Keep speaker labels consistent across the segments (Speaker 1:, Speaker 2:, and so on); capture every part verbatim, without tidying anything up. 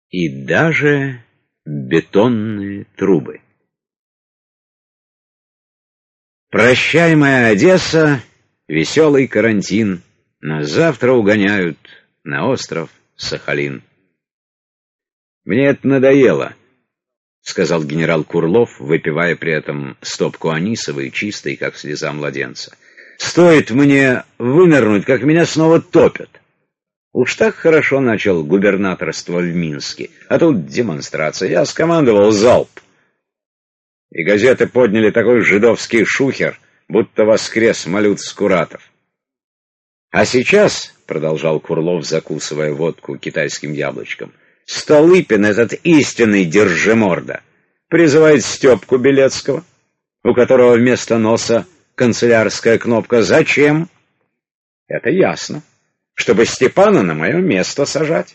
Speaker 1: и даже бетонные трубы. Прощай, моя Одесса, веселый карантин, нас завтра угоняют на остров Сахалин. Мне это надоело, — сказал генерал Курлов, выпивая при этом стопку анисовой, чистой, как слеза младенца. Стоит мне вынырнуть, как меня снова топят. Уж так хорошо начал губернаторство в Минске, а тут демонстрация. Я скомандовал залп. И газеты подняли такой жидовский шухер, будто воскрес малют Скуратов. А сейчас, — продолжал Курлов, закусывая водку китайским яблочком, — Столыпин, этот истинный держиморда, призывает Степку Белецкого, у которого вместо носа канцелярская кнопка. Зачем? Это ясно. Чтобы Степана на мое место сажать.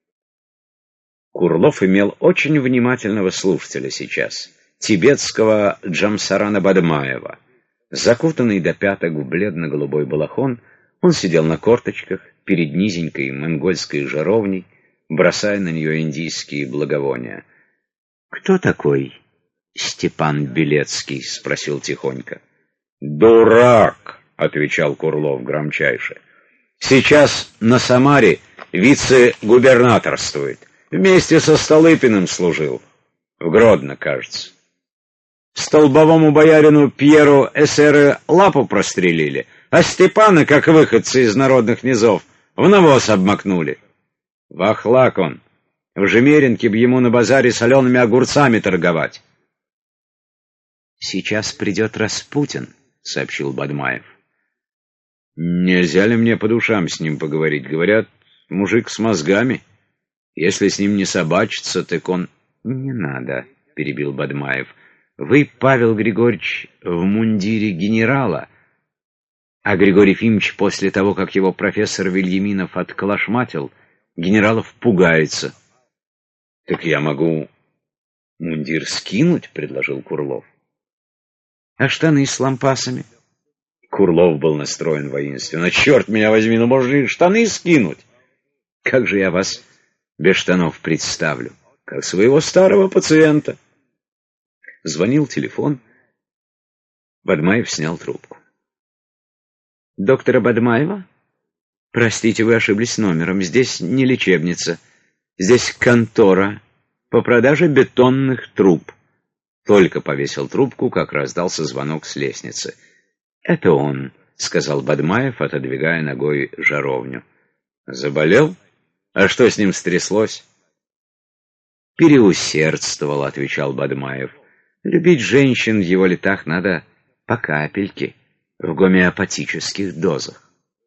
Speaker 1: Курлов имел очень внимательного слушателя сейчас, тибетского Джамсарана Бадмаева. Закутанный до пяток в бледно-голубой балахон, он сидел на корточках перед низенькой монгольской жаровней, бросая на нее индийские благовония. — Кто такой Степан Белецкий? — спросил тихонько. — Дурак! — отвечал Курлов громчайше. — Сейчас на Самаре вице-губернаторствует. Вместе со Столыпиным служил. В Гродно, кажется. Столбовому боярину Пьеру эсеры лапу прострелили, а Степана, как выходцы из народных низов, в навоз обмакнули. Вахлак он. В Жемеринке б ему на базаре солеными огурцами торговать. — Сейчас придет Распутин, — сообщил Бадмаев. — Нельзя ли мне по душам с ним поговорить? Говорят, мужик с мозгами. Если с ним не собачиться, так он... — Не надо, — перебил Бадмаев. — Вы, Павел Григорьевич, в мундире генерала, а Григорий Ефимович после того, как его профессор Вильяминов отколошматил, генералов пугается. — Так я могу мундир скинуть, — предложил Курлов. — А штаны с лампасами? Курлов был настроен воинственно. — Черт меня возьми, ну можно и штаны скинуть. Как же я вас без штанов представлю? Как своего старого пациента. Звонил телефон. Бадмаев снял трубку. — Доктора Бадмаева? — Простите, вы ошиблись номером. Здесь не лечебница. Здесь контора по продаже бетонных труб. Только повесил трубку, как раздался звонок с лестницы. — Это он, — сказал Бадмаев, отодвигая ногой жаровню. — Заболел? А что с ним стряслось? — Переусердствовал, — отвечал Бадмаев. — Любить женщин в его летах надо по капельке, в гомеопатических дозах.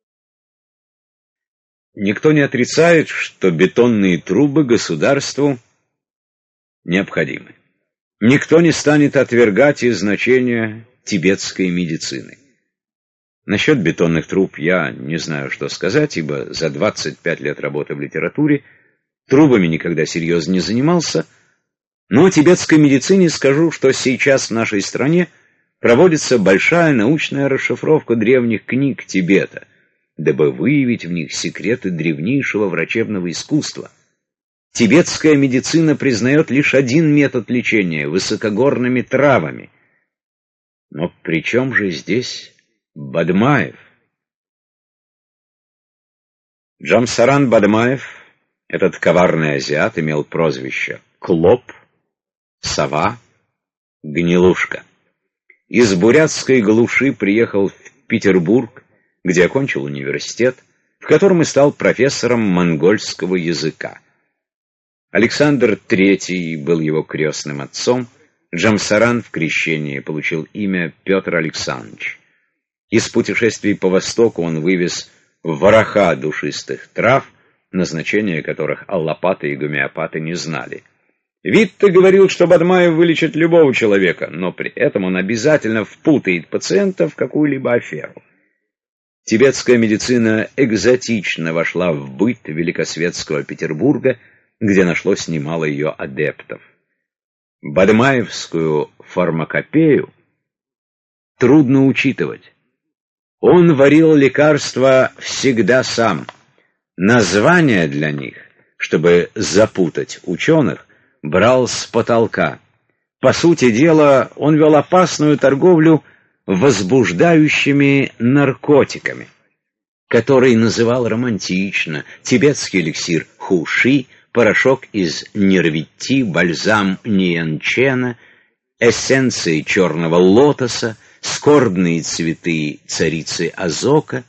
Speaker 1: Никто не отрицает, что бетонные трубы государству необходимы. Никто не станет отвергать и значение тибетской медицины. Насчет бетонных труб я не знаю, что сказать, ибо за двадцать пять лет работы в литературе трубами никогда серьезно не занимался, но о тибетской медицине скажу, что сейчас в нашей стране проводится большая научная расшифровка древних книг Тибета, дабы выявить в них секреты древнейшего врачебного искусства. Тибетская медицина признает лишь один метод лечения — высокогорными травами. Но при чем же здесь Бадмаев? Джамсаран Бадмаев, этот коварный азиат, имел прозвище Клоп, Сова, Гнилушка. Из бурятской глуши приехал в Петербург, где окончил университет, в котором и стал профессором монгольского языка. Александр Третий был его крестным отцом, Джамсаран в крещении получил имя Петр Александрович. Из путешествий по Востоку он вывез вороха душистых трав, назначения которых аллопаты и гомеопаты не знали. Витте говорил, что Бадмаев вылечит любого человека, но при этом он обязательно впутает пациента в какую-либо аферу. Тибетская медицина экзотично вошла в быт великосветского Петербурга, где нашлось немало ее адептов. Бадмаевскую фармакопею трудно учитывать. Он варил лекарства всегда сам. Названия для них чтобы запутать ученых, брал с потолка. По сути дела, он вел опасную торговлю возбуждающими наркотиками, который называл романтично: тибетский эликсир хуши, порошок из нервитти, бальзам нианчена, эссенции черного лотоса, скорбные цветы царицы Азока.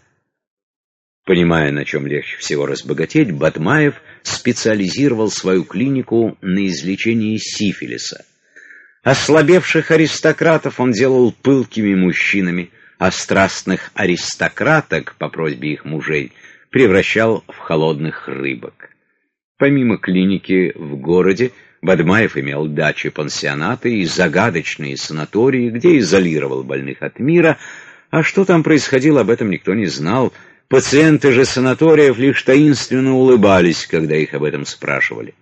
Speaker 1: Понимая, на чем легче всего разбогатеть, Бадмаев специализировал свою клинику на излечении сифилиса. Ослабевших аристократов он делал пылкими мужчинами, а страстных аристократок, по просьбе их мужей, превращал в холодных рыбок. Помимо клиники в городе, Бадмаев имел дачи-пансионаты и загадочные санатории, где изолировал больных от мира, а что там происходило, об этом никто не знал. Пациенты же санаториев лишь таинственно улыбались, когда их об этом спрашивали.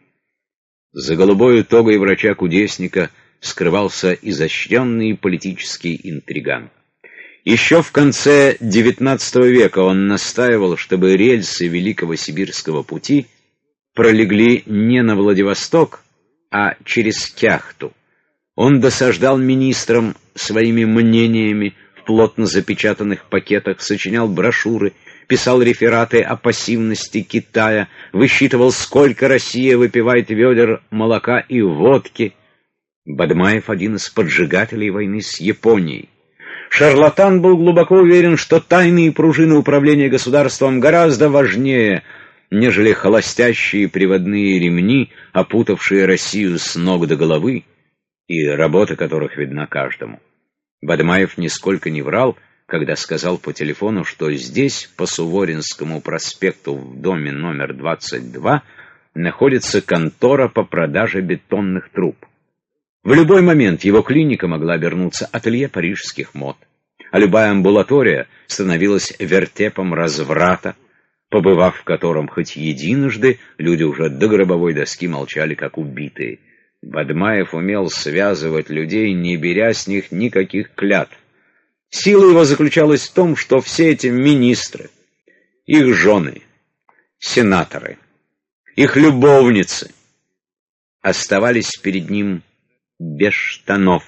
Speaker 1: За голубой тогой врача-кудесника скрывался изощренный политический интриган. Еще в конце девятнадцатого века он настаивал, чтобы рельсы Великого Сибирского пути пролегли не на Владивосток, а через Кяхту. Он досаждал министрам своими мнениями в плотно запечатанных пакетах, сочинял брошюры, писал рефераты о пассивности Китая, высчитывал, сколько Россия выпивает ведер молока и водки. Бадмаев — один из поджигателей войны с Японией. Шарлатан был глубоко уверен, что тайные пружины управления государством гораздо важнее, нежели холостящие приводные ремни, опутавшие Россию с ног до головы, и работа которых видна каждому. Бадмаев нисколько не врал, когда сказал по телефону, что здесь, по Суворинскому проспекту, в доме номер двадцать два, находится контора по продаже бетонных труб. В любой момент его клиника могла обернуться ателье парижских мод, а любая амбулатория становилась вертепом разврата, побывав в котором хоть единожды, люди уже до гробовой доски молчали, как убитые. Бадмаев умел связывать людей, не беря с них никаких клятв. Сила его заключалась в том, что все эти министры, их жены, сенаторы, их любовницы оставались перед ним без штанов.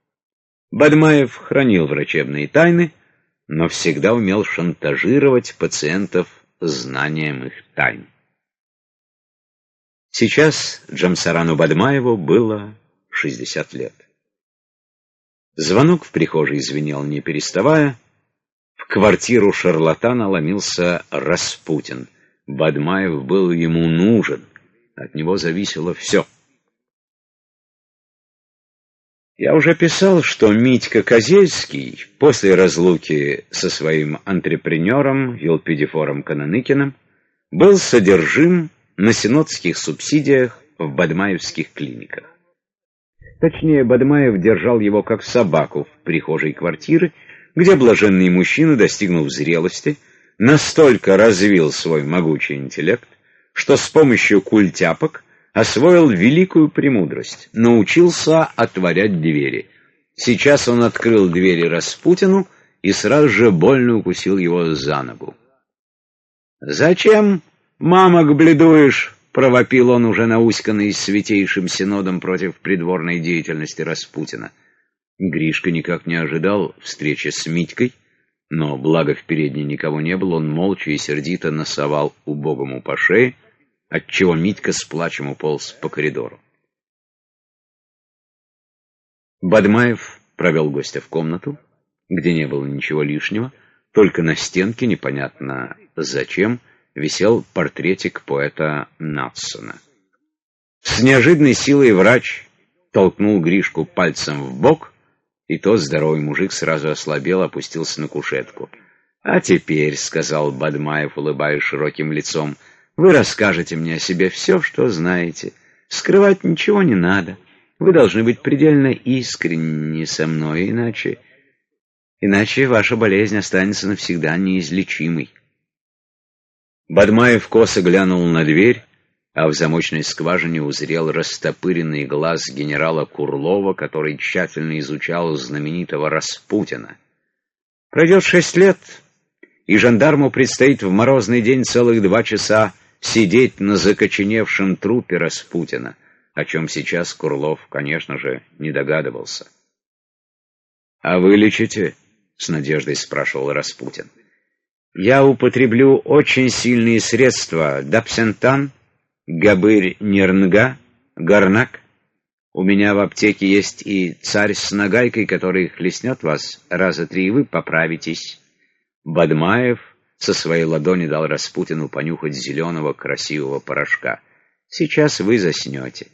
Speaker 1: Бадмаев хранил врачебные тайны, но всегда умел шантажировать пациентов знанием их тайн. Сейчас Джамсарану Бадмаеву было шестьдесят лет. Звонок в прихожей звенел не переставая. В квартиру шарлатана ломился Распутин. Бадмаев был ему нужен. От него зависело все. Я уже писал, что Митька Козельский после разлуки со своим антрепренером Елпидифором Кананыкиным был содержим на синодских субсидиях в бадмаевских клиниках. Точнее, Бадмаев держал его как собаку в прихожей квартиры, где блаженный мужчина, достигнув зрелости, настолько развил свой могучий интеллект, что с помощью культяпок освоил великую премудрость, научился отворять двери. Сейчас он открыл двери Распутину и сразу же больно укусил его за ногу. «Зачем, мамок, бледуешь?» — провопил он, уже науськанный святейшим синодом против придворной деятельности Распутина. Гришка никак не ожидал встречи с Митькой, но, благо в передней никого не было, он молча и сердито носовал убогому по шее, отчего Митька с плачем уполз по коридору. Бадмаев провел гостя в комнату, где не было ничего лишнего, только на стенке, непонятно зачем, висел портретик поэта Надсона. С неожиданной силой врач толкнул Гришку пальцем в бок, и тот, здоровый мужик, сразу ослабел, опустился на кушетку. «А теперь, — сказал Бадмаев, улыбаясь широким лицом, — вы расскажете мне о себе все, что знаете. Скрывать ничего не надо. Вы должны быть предельно искренни со мной, иначе... Иначе ваша болезнь останется навсегда неизлечимой». Бадмаев косо глянул на дверь, а в замочной скважине узрел растопыренный глаз генерала Курлова, который тщательно изучал знаменитого Распутина. Пройдет шесть лет, и жандарму предстоит в морозный день целых два часа сидеть на закоченевшем трупе Распутина, о чем сейчас Курлов, конечно же, не догадывался. «А вы лечите?» — с надеждой спрашивал Распутин. «Я употреблю очень сильные средства: дапсентан, габырь-нернга, гарнак. У меня в аптеке есть и царь с нагайкой, который хлестнет вас раза три, и вы поправитесь». Бадмаев со своей ладони дал Распутину понюхать зеленого красивого порошка. «Сейчас вы заснете».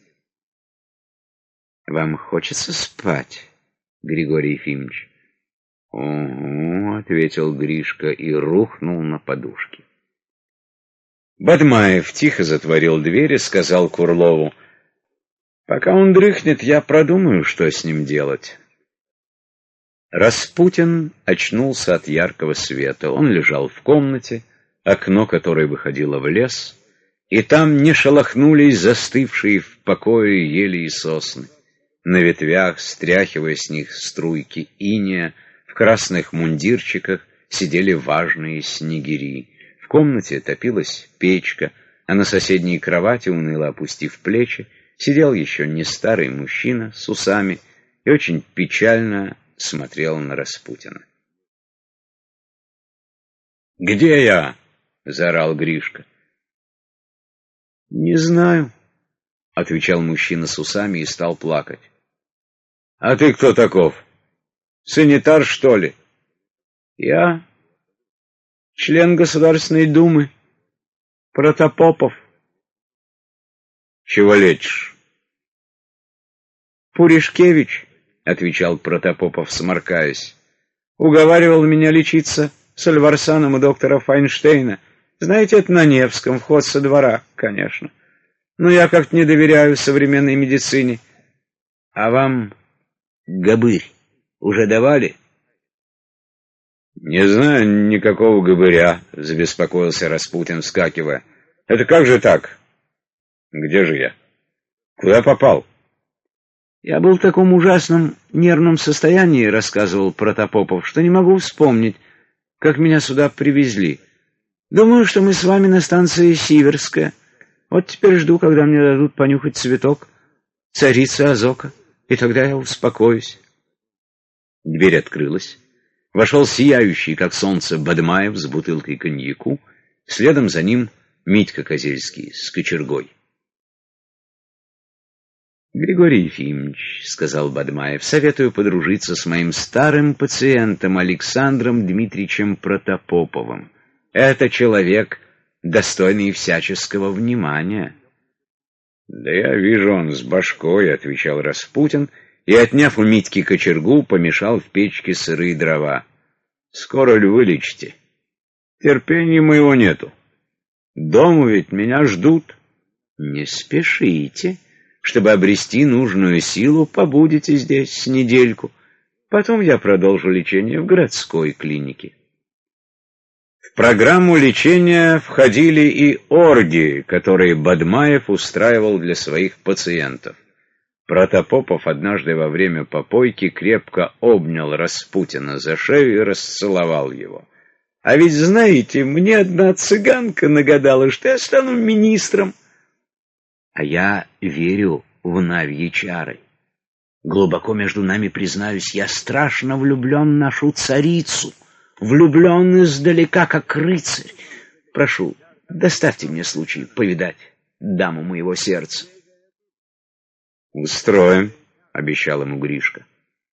Speaker 1: «Вам хочется спать, Григорий Ефимович?» «Угу», — ответил Гришка и рухнул на подушке. Бадмаев тихо затворил дверь и сказал Курлову: «Пока он дрыхнет, я продумаю, что с ним делать». Распутин очнулся от яркого света. Он лежал в комнате, окно которой выходило в лес, и там не шелохнулись застывшие в покое ели и сосны. На ветвях, стряхивая с них струйки инея, в красных мундирчиках сидели важные снегири. В комнате топилась печка, а на соседней кровати, уныло опустив плечи, сидел еще не старый мужчина с усами и очень печально смотрел на Распутина. «Где я?» — заорал Гришка. «Не знаю», — отвечал мужчина с усами и стал плакать. «А ты кто таков? Санитар, что ли?» «Я член Государственной Думы, Протопопов». «Чего лечишь?» «Пуришкевич», — отвечал Протопопов, сморкаясь, — «уговаривал меня лечиться с Альварсаном у доктора Файнштейна. Знаете, это на Невском, вход со двора, конечно. Но я как-то не доверяю современной медицине. А вам габырь уже давали?» «Не знаю никакого габыря», — забеспокоился Распутин, вскакивая. «Это как же так? Где же я? Куда попал?» «Я был в таком ужасном нервном состоянии, — рассказывал Протопопов, — что не могу вспомнить, как меня сюда привезли. Думаю, что мы с вами на станции Сиверская. Вот теперь жду, когда мне дадут понюхать цветок царицы Азока, и тогда я успокоюсь». Дверь открылась. Вошел сияющий, как солнце, Бадмаев с бутылкой коньяку, следом за ним Митька Козельский с кочергой. «Григорий Ефимович, — сказал Бадмаев, — советую подружиться с моим старым пациентом Александром Дмитриевичем Протопоповым. Это человек, достойный всяческого внимания». «Да я вижу, он с башкой, — отвечал Распутин, и, отняв у Митьки кочергу, помешал в печке сырые дрова. «Скоро ли вылечите? Терпения моего нету. Дома ведь меня ждут». «Не спешите. Чтобы обрести нужную силу, побудете здесь с недельку. Потом я продолжу лечение в городской клинике». В программу лечения входили и оргии, которые Бадмаев устраивал для своих пациентов. Протопопов однажды во время попойки крепко обнял Распутина за шею и расцеловал его. «А ведь, знаете, мне одна цыганка нагадала, что я стану министром». «А я верю в навьи чары. Глубоко между нами, признаюсь, я страшно влюблен в нашу царицу, влюблен издалека, как рыцарь. Прошу, доставьте мне случай повидать даму моего сердца». «Устроим», — обещал ему Гришка.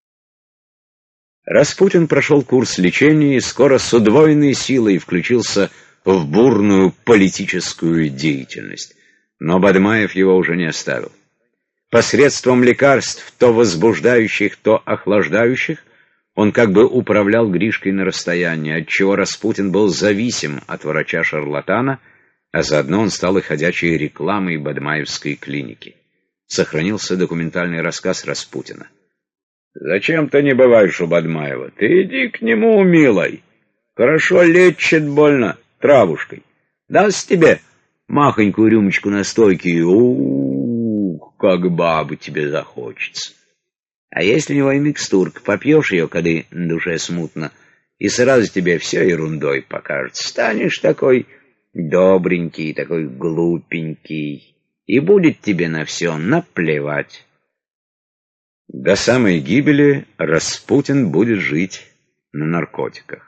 Speaker 1: Распутин прошел курс лечения и скоро с удвоенной силой включился в бурную политическую деятельность. Но Бадмаев его уже не оставил. Посредством лекарств, то возбуждающих, то охлаждающих, он как бы управлял Гришкой на расстоянии, отчего Распутин был зависим от врача-шарлатана, а заодно он стал и ходячей рекламой Бадмаевской клиники. Сохранился документальный рассказ Распутина. «Зачем ты не бываешь у Бадмаева? Ты иди к нему, милой. Хорошо лечит больно травушкой. Даст тебе махонькую рюмочку настойки, и ух, как бабы тебе захочется. А если у него и микстурка, попьешь ее, когда на душе смутно, и сразу тебе все ерундой покажется. Станешь такой добренький, такой глупенький, и будет тебе на все наплевать. До самой гибели Распутин будет жить на наркотиках.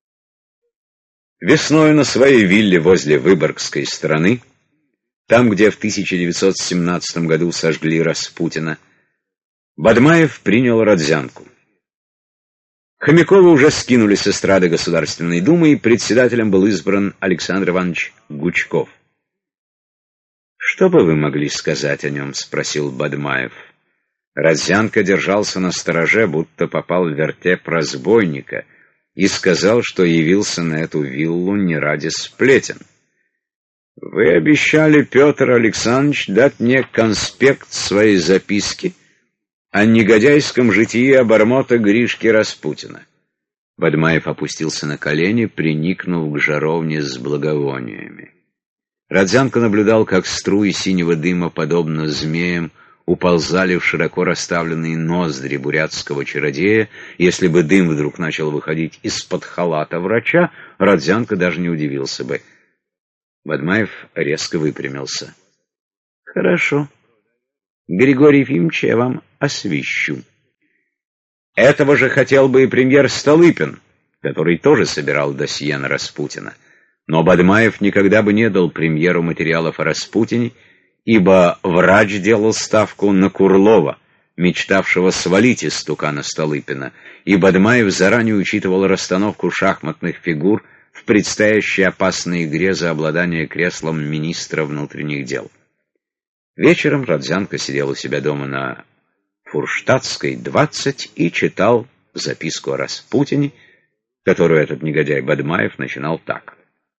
Speaker 1: Весной на своей вилле возле Выборгской стороны, там, где в тысяча девятьсот семнадцатом году сожгли Распутина, Бадмаев принял Родзянку. Хомякова уже скинули с эстрады Государственной Думы, и председателем был избран Александр Иванович Гучков. «Что бы вы могли сказать о нем?» — спросил Бадмаев. Родзянко держался на стороже, будто попал в вертеп разбойника, и сказал, что явился на эту виллу не ради сплетен. «Вы обещали, Петр Александрович, дать мне конспект своей записки о негодяйском житии обормота Гришки Распутина». Бадмаев опустился на колени, приникнув к жаровне с благовониями. Родзянко наблюдал, как струи синего дыма, подобно змеям, уползали в широко расставленные ноздри бурятского чародея. Если бы дым вдруг начал выходить из-под халата врача, Родзянко даже не удивился бы. Бадмаев резко выпрямился. «Хорошо. Григорий Ефимович, я вам освещу». Этого же хотел бы и премьер Столыпин, который тоже собирал досье на Распутина. Но Бадмаев никогда бы не дал премьеру материалов о Распутине, ибо врач делал ставку на Курлова, мечтавшего свалить истукана Столыпина, и Бадмаев заранее учитывал расстановку шахматных фигур в предстоящей опасной игре за обладание креслом министра внутренних дел. Вечером Родзянко сидел у себя дома на Фурштадтской, двадцать, и читал записку о Распутине, которую этот негодяй Бадмаев начинал так.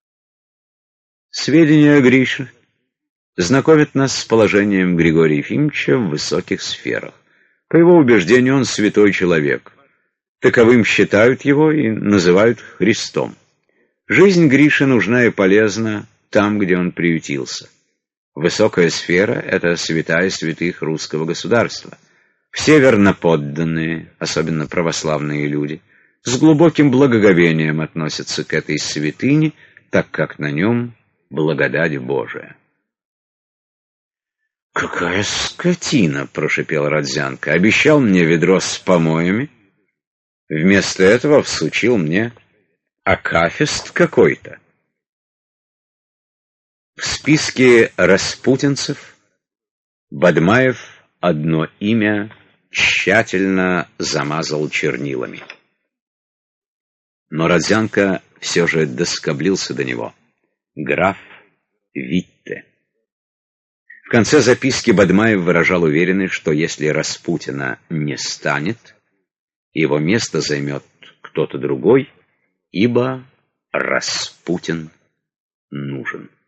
Speaker 1: «Сведения о Грише знакомят нас с положением Григория Ефимовича в высоких сферах. По его убеждению, он святой человек. Таковым считают его и называют Христом. Жизнь Гриши нужна и полезна там, где он приютился. Высокая сфера — это святая святых русского государства. Все верноподданные, особенно православные люди, с глубоким благоговением относятся к этой святыне, так как на нем благодать Божия». «Какая скотина!» — прошипел Родзянко. «Обещал мне ведро с помоями. Вместо этого всучил мне акафист какой-то». В списке распутинцев Бадмаев одно имя тщательно замазал чернилами. Но Родзянко все же доскоблился до него. Граф Витте. В конце записки Бадмаев выражал уверенность, что если Распутина не станет, его место займет кто-то другой, ибо Распутин нужен.